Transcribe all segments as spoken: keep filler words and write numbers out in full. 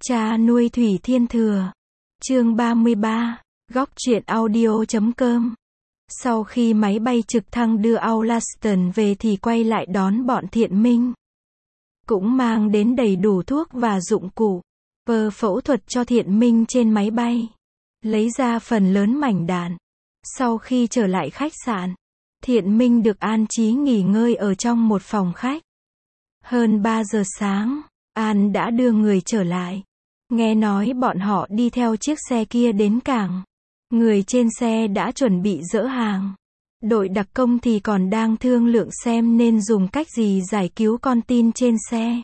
Cha nuôi Thủy Thiên Thừa. Chương ba mươi ba. Góc truyện audio chấm com. Sau khi máy bay trực thăng đưa Aulaston về thì quay lại đón bọn Thiện Minh. Cũng mang đến đầy đủ thuốc và dụng cụ. Vờ phẫu thuật cho Thiện Minh trên máy bay. Lấy ra phần lớn mảnh đạn. Sau khi trở lại khách sạn, Thiện Minh được an trí nghỉ ngơi ở trong một phòng khách. Hơn ba giờ sáng, An đã đưa người trở lại. Nghe nói bọn họ đi theo chiếc xe kia đến cảng. Người trên xe đã chuẩn bị dỡ hàng. Đội đặc công thì còn đang thương lượng xem nên dùng cách gì giải cứu con tin trên xe.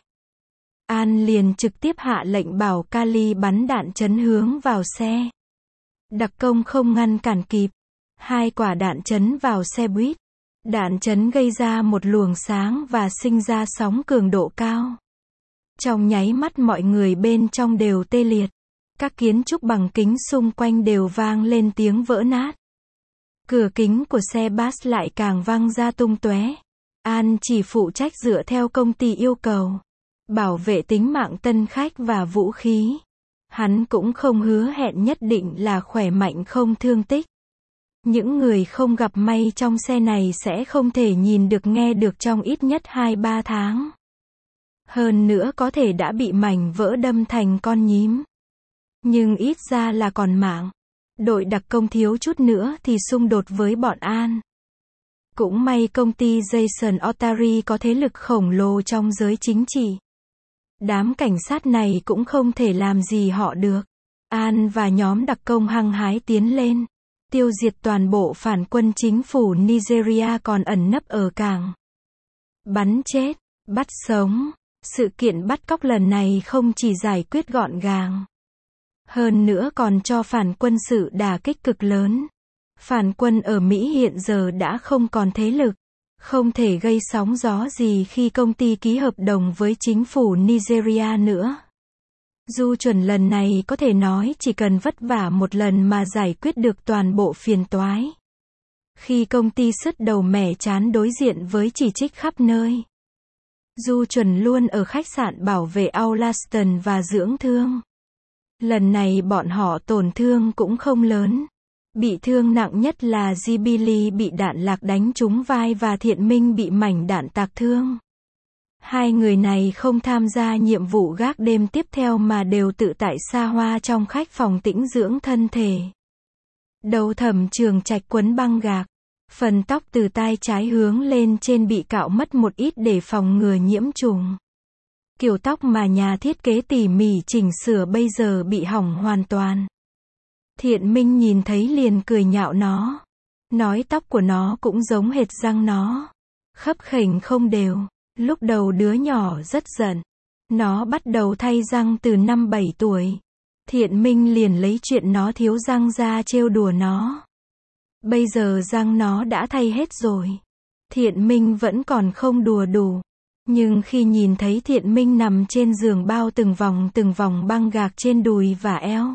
An liền trực tiếp hạ lệnh bảo Kali bắn đạn chấn hướng vào xe. Đặc công không ngăn cản kịp. Hai quả đạn chấn vào xe buýt. Đạn chấn gây ra một luồng sáng và sinh ra sóng cường độ cao. Trong nháy mắt mọi người bên trong đều tê liệt. Các kiến trúc bằng kính xung quanh đều vang lên tiếng vỡ nát. Cửa kính của xe bus lại càng văng ra tung tóe. An chỉ phụ trách dựa theo công ty yêu cầu. Bảo vệ tính mạng tân khách và vũ khí. Hắn cũng không hứa hẹn nhất định là khỏe mạnh không thương tích. Những người không gặp may trong xe này sẽ không thể nhìn được nghe được trong ít nhất hai ba tháng. Hơn nữa có thể đã bị mảnh vỡ đâm thành con nhím. Nhưng ít ra là còn mạng. Đội đặc công thiếu chút nữa thì xung đột với bọn An. Cũng may công ty Jason Otari có thế lực khổng lồ trong giới chính trị. Đám cảnh sát này cũng không thể làm gì họ được. An và nhóm đặc công hăng hái tiến lên. Tiêu diệt toàn bộ phản quân chính phủ Nigeria còn ẩn nấp ở cảng. Bắn chết, bắt sống. Sự kiện bắt cóc lần này không chỉ giải quyết gọn gàng. Hơn nữa còn cho phản quân sự đả kích cực lớn. Phản quân ở Mỹ hiện giờ đã không còn thế lực. Không thể gây sóng gió gì khi công ty ký hợp đồng với chính phủ Nigeria nữa. Du chuẩn lần này có thể nói chỉ cần vất vả một lần mà giải quyết được toàn bộ phiền toái. Khi công ty sứt đầu mẻ chán đối diện với chỉ trích khắp nơi. Du chuẩn luôn ở khách sạn bảo vệ Aulaston và dưỡng thương. Lần này bọn họ tổn thương cũng không lớn. Bị thương nặng nhất là Jibili bị đạn lạc đánh trúng vai và Thiện Minh bị mảnh đạn tạc thương. Hai người này không tham gia nhiệm vụ gác đêm tiếp theo mà đều tự tại xa hoa trong khách phòng tĩnh dưỡng thân thể. Đầu Thẩm Trường Trạch quấn băng gạc. Phần tóc từ tai trái hướng lên trên bị cạo mất một ít để phòng ngừa nhiễm trùng. Kiểu tóc mà nhà thiết kế tỉ mỉ chỉnh sửa bây giờ bị hỏng hoàn toàn. Thiện Minh nhìn thấy liền cười nhạo nó. Nói tóc của nó cũng giống hệt răng nó. Khấp khểnh không đều. Lúc đầu đứa nhỏ rất giận. Nó bắt đầu thay răng từ năm bảy tuổi. Thiện Minh liền lấy chuyện nó thiếu răng ra trêu đùa nó. Bây giờ răng nó đã thay hết rồi. Thiện Minh vẫn còn không đùa đủ. Nhưng khi nhìn thấy Thiện Minh nằm trên giường bao từng vòng từng vòng băng gạc trên đùi và eo.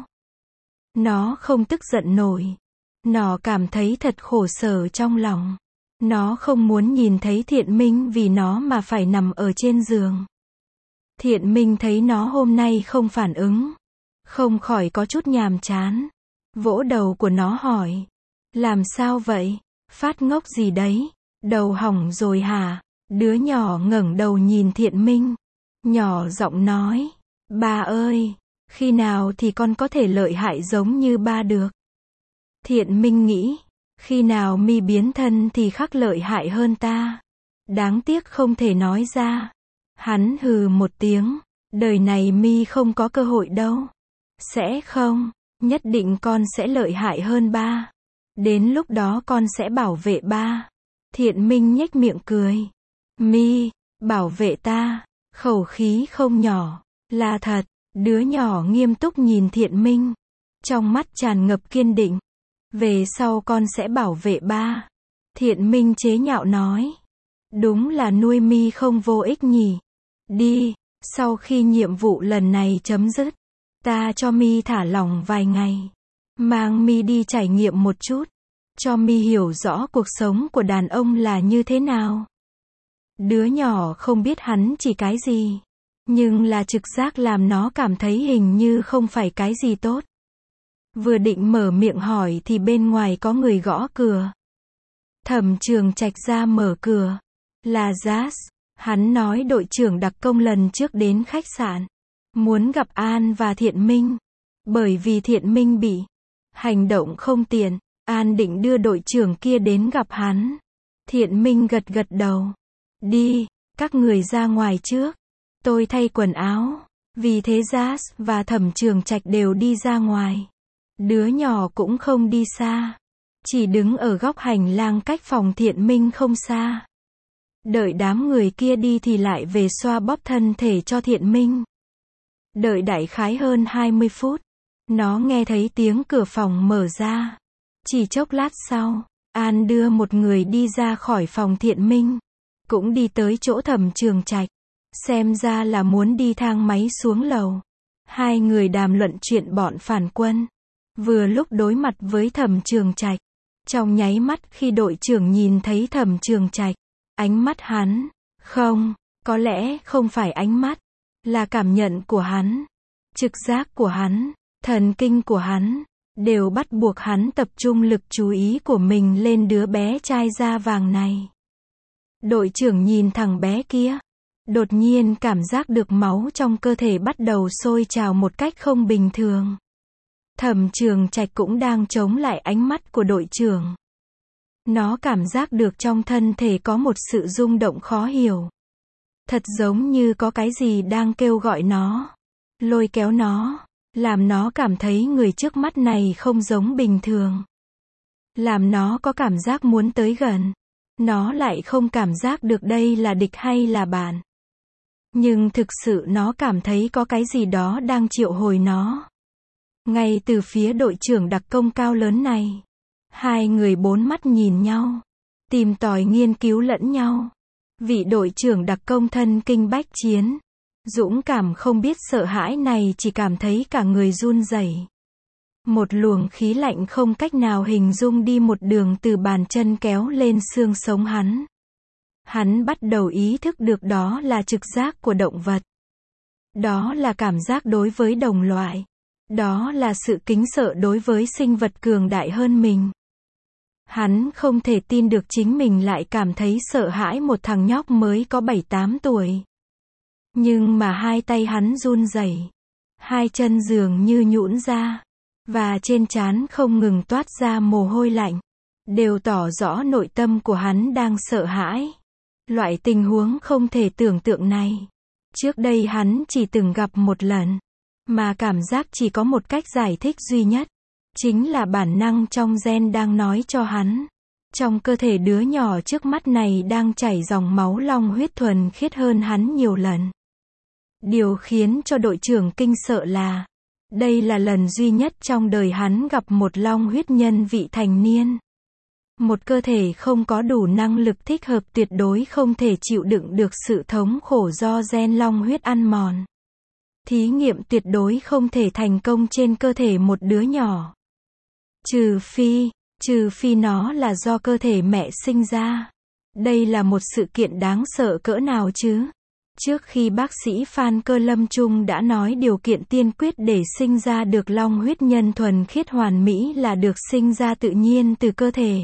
Nó không tức giận nổi. Nó cảm thấy thật khổ sở trong lòng. Nó không muốn nhìn thấy Thiện Minh vì nó mà phải nằm ở trên giường. Thiện Minh thấy nó hôm nay không phản ứng. Không khỏi có chút nhàm chán. Vỗ đầu của nó hỏi. Làm sao vậy? Phát ngốc gì đấy? Đầu hỏng rồi hả? Đứa nhỏ ngẩng đầu nhìn Thiện Minh. Nhỏ giọng nói. Ba ơi! Khi nào thì con có thể lợi hại giống như ba được? Thiện Minh nghĩ. Khi nào mi biến thân thì khắc lợi hại hơn ta. Đáng tiếc không thể nói ra. Hắn hừ một tiếng. Đời này mi không có cơ hội đâu. Sẽ không. Nhất định con sẽ lợi hại hơn ba. Đến lúc đó con sẽ bảo vệ ba. Thiện Minh nhếch miệng cười. Mi, bảo vệ ta. Khẩu khí không nhỏ. Là thật. Đứa nhỏ nghiêm túc nhìn Thiện Minh. Trong mắt tràn ngập kiên định. Về sau con sẽ bảo vệ ba. Thiện Minh chế nhạo nói. Đúng là nuôi mi không vô ích nhỉ. Đi, sau khi nhiệm vụ lần này chấm dứt. Ta cho mi thả lỏng vài ngày. Mang mi đi trải nghiệm một chút. Cho mi hiểu rõ cuộc sống của đàn ông là như thế nào. Đứa nhỏ không biết hắn chỉ cái gì. Nhưng là trực giác làm nó cảm thấy hình như không phải cái gì tốt. Vừa định mở miệng hỏi thì bên ngoài có người gõ cửa. Thẩm Trường Trạch ra mở cửa. Là Jas. Hắn nói đội trưởng đặc công lần trước đến khách sạn. Muốn gặp An và Thiện Minh. Bởi vì Thiện Minh bị hành động không tiện, An định đưa đội trưởng kia đến gặp hắn. Thiện Minh gật gật đầu. Đi, các người ra ngoài trước. Tôi thay quần áo. Vì thế Jas và Thẩm Trường Trạch đều đi ra ngoài. Đứa nhỏ cũng không đi xa. Chỉ đứng ở góc hành lang cách phòng Thiện Minh không xa. Đợi đám người kia đi thì lại về xoa bóp thân thể cho Thiện Minh. Đợi đại khái hơn hai mươi phút. Nó nghe thấy tiếng cửa phòng mở ra. Chỉ chốc lát sau, An đưa một người đi ra khỏi phòng Thiện Minh. Cũng đi tới chỗ Thẩm Trường Trạch. Xem ra là muốn đi thang máy xuống lầu. Hai người đàm luận chuyện bọn phản quân. Vừa lúc đối mặt với Thẩm Trường Trạch. Trong nháy mắt khi đội trưởng nhìn thấy Thẩm Trường Trạch, ánh mắt hắn, không, có lẽ không phải ánh mắt, là cảm nhận của hắn, trực giác của hắn, thần kinh của hắn, đều bắt buộc hắn tập trung lực chú ý của mình lên đứa bé trai da vàng này. Đội trưởng nhìn thằng bé kia, đột nhiên cảm giác được máu trong cơ thể bắt đầu sôi trào một cách không bình thường. Thẩm Trường Trạch cũng đang chống lại ánh mắt của đội trưởng. Nó cảm giác được trong thân thể có một sự rung động khó hiểu. Thật giống như có cái gì đang kêu gọi nó, lôi kéo nó, làm nó cảm thấy người trước mắt này không giống bình thường. Làm nó có cảm giác muốn tới gần. Nó lại không cảm giác được đây là địch hay là bạn. Nhưng thực sự nó cảm thấy có cái gì đó đang triệu hồi nó. Ngay từ phía đội trưởng đặc công cao lớn này, hai người bốn mắt nhìn nhau, tìm tòi nghiên cứu lẫn nhau. Vị đội trưởng đặc công thân kinh bách chiến, dũng cảm không biết sợ hãi này chỉ cảm thấy cả người run rẩy. Một luồng khí lạnh không cách nào hình dung đi một đường từ bàn chân kéo lên xương sống hắn. Hắn bắt đầu ý thức được đó là trực giác của động vật. Đó là cảm giác đối với đồng loại. Đó là sự kính sợ đối với sinh vật cường đại hơn mình. Hắn không thể tin được chính mình lại cảm thấy sợ hãi một thằng nhóc mới có bảy tám tuổi. Nhưng mà hai tay hắn run rẩy, hai chân dường như nhũn ra, và trên trán không ngừng toát ra mồ hôi lạnh, đều tỏ rõ nội tâm của hắn đang sợ hãi. Loại tình huống không thể tưởng tượng này, trước đây hắn chỉ từng gặp một lần. Mà cảm giác chỉ có một cách giải thích duy nhất. Chính là bản năng trong gen đang nói cho hắn. Trong cơ thể đứa nhỏ trước mắt này đang chảy dòng máu long huyết thuần khiết hơn hắn nhiều lần. Điều khiến cho đội trưởng kinh sợ là, đây là lần duy nhất trong đời hắn gặp một long huyết nhân vị thành niên. Một cơ thể không có đủ năng lực thích hợp tuyệt đối không thể chịu đựng được sự thống khổ do gen long huyết ăn mòn. Thí nghiệm tuyệt đối không thể thành công trên cơ thể một đứa nhỏ. Trừ phi, trừ phi nó là do cơ thể mẹ sinh ra. Đây là một sự kiện đáng sợ cỡ nào chứ? Trước khi bác sĩ Phan Cơ Lâm Trung đã nói điều kiện tiên quyết để sinh ra được long huyết nhân thuần khiết hoàn mỹ là được sinh ra tự nhiên từ cơ thể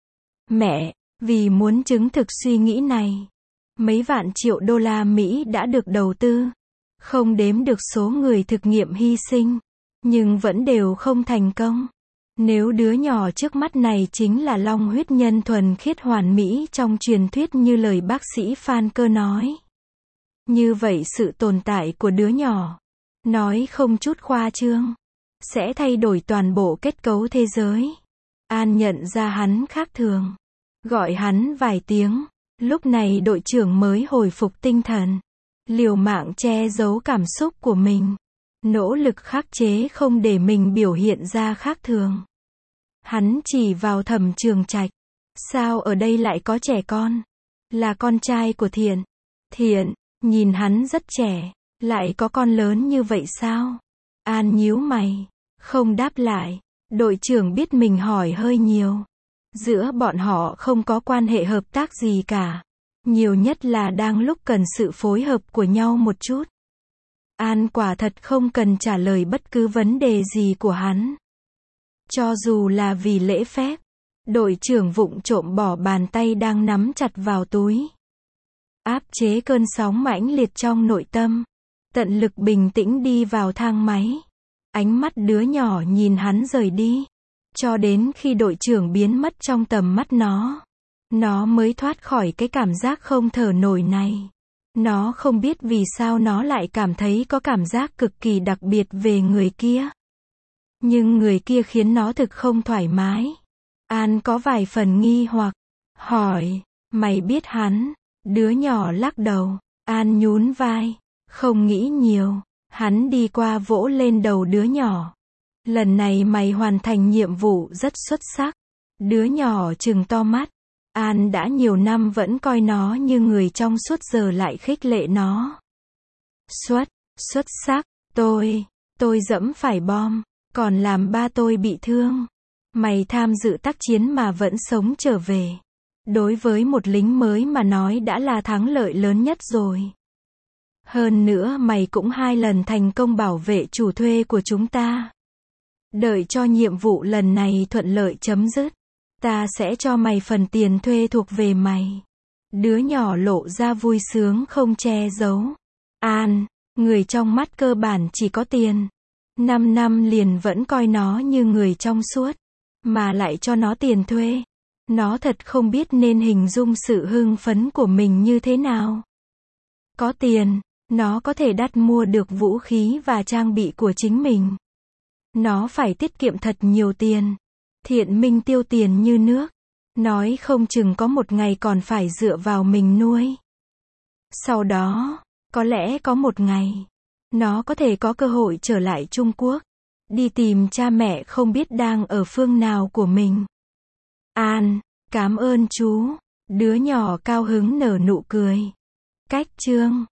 mẹ. Vì muốn chứng thực suy nghĩ này, mấy vạn triệu đô la Mỹ đã được đầu tư. Không đếm được số người thực nghiệm hy sinh, nhưng vẫn đều không thành công. Nếu đứa nhỏ trước mắt này chính là long huyết nhân thuần khiết hoàn mỹ trong truyền thuyết như lời bác sĩ Phan Cơ nói, như vậy sự tồn tại của đứa nhỏ, nói không chút khoa trương, sẽ thay đổi toàn bộ kết cấu thế giới. An nhận ra hắn khác thường, gọi hắn vài tiếng, lúc này đội trưởng mới hồi phục tinh thần. Liều mạng che giấu cảm xúc của mình, nỗ lực khắc chế không để mình biểu hiện ra khác thường. Hắn chỉ vào Thẩm Trường Trạch. Sao ở đây lại có trẻ con? Là con trai của Thiện. Thiện, nhìn hắn rất trẻ, lại có con lớn như vậy sao? An nhíu mày, không đáp lại. Đội trưởng biết mình hỏi hơi nhiều. Giữa bọn họ không có quan hệ hợp tác gì cả. Nhiều nhất là đang lúc cần sự phối hợp của nhau một chút. An quả thật không cần trả lời bất cứ vấn đề gì của hắn. Cho dù là vì lễ phép, đội trưởng vụng trộm bỏ bàn tay đang nắm chặt vào túi. Áp chế cơn sóng mãnh liệt trong nội tâm. Tận lực bình tĩnh đi vào thang máy. Ánh mắt đứa nhỏ nhìn hắn rời đi. Cho đến khi đội trưởng biến mất trong tầm mắt nó. Nó mới thoát khỏi cái cảm giác không thở nổi này. Nó không biết vì sao nó lại cảm thấy có cảm giác cực kỳ đặc biệt về người kia. Nhưng người kia khiến nó thực không thoải mái. An có vài phần nghi hoặc. Hỏi, mày biết hắn? Đứa nhỏ lắc đầu. An nhún vai. Không nghĩ nhiều. Hắn đi qua vỗ lên đầu đứa nhỏ. Lần này mày hoàn thành nhiệm vụ rất xuất sắc. Đứa nhỏ trừng to mắt. An đã nhiều năm vẫn coi nó như người trong suốt, giờ lại khích lệ nó. Xuất, xuất sắc, tôi, tôi dẫm phải bom, còn làm ba tôi bị thương. Mày tham dự tác chiến mà vẫn sống trở về. Đối với một lính mới mà nói đã là thắng lợi lớn nhất rồi. Hơn nữa mày cũng hai lần thành công bảo vệ chủ thuê của chúng ta. Đợi cho nhiệm vụ lần này thuận lợi chấm dứt, ta sẽ cho mày phần tiền thuê thuộc về mày. Đứa nhỏ lộ ra vui sướng không che giấu. An, người trong mắt cơ bản chỉ có tiền. Năm năm liền vẫn coi nó như người trong suốt, mà lại cho nó tiền thuê. Nó thật không biết nên hình dung sự hưng phấn của mình như thế nào. Có tiền, nó có thể đắt mua được vũ khí và trang bị của chính mình. Nó phải tiết kiệm thật nhiều tiền. Thiện Minh tiêu tiền như nước. Nói không chừng có một ngày còn phải dựa vào mình nuôi. Sau đó, có lẽ có một ngày, nó có thể có cơ hội trở lại Trung Quốc. Đi tìm cha mẹ không biết đang ở phương nào của mình. An, cảm ơn chú. Đứa nhỏ cao hứng nở nụ cười. Cách chương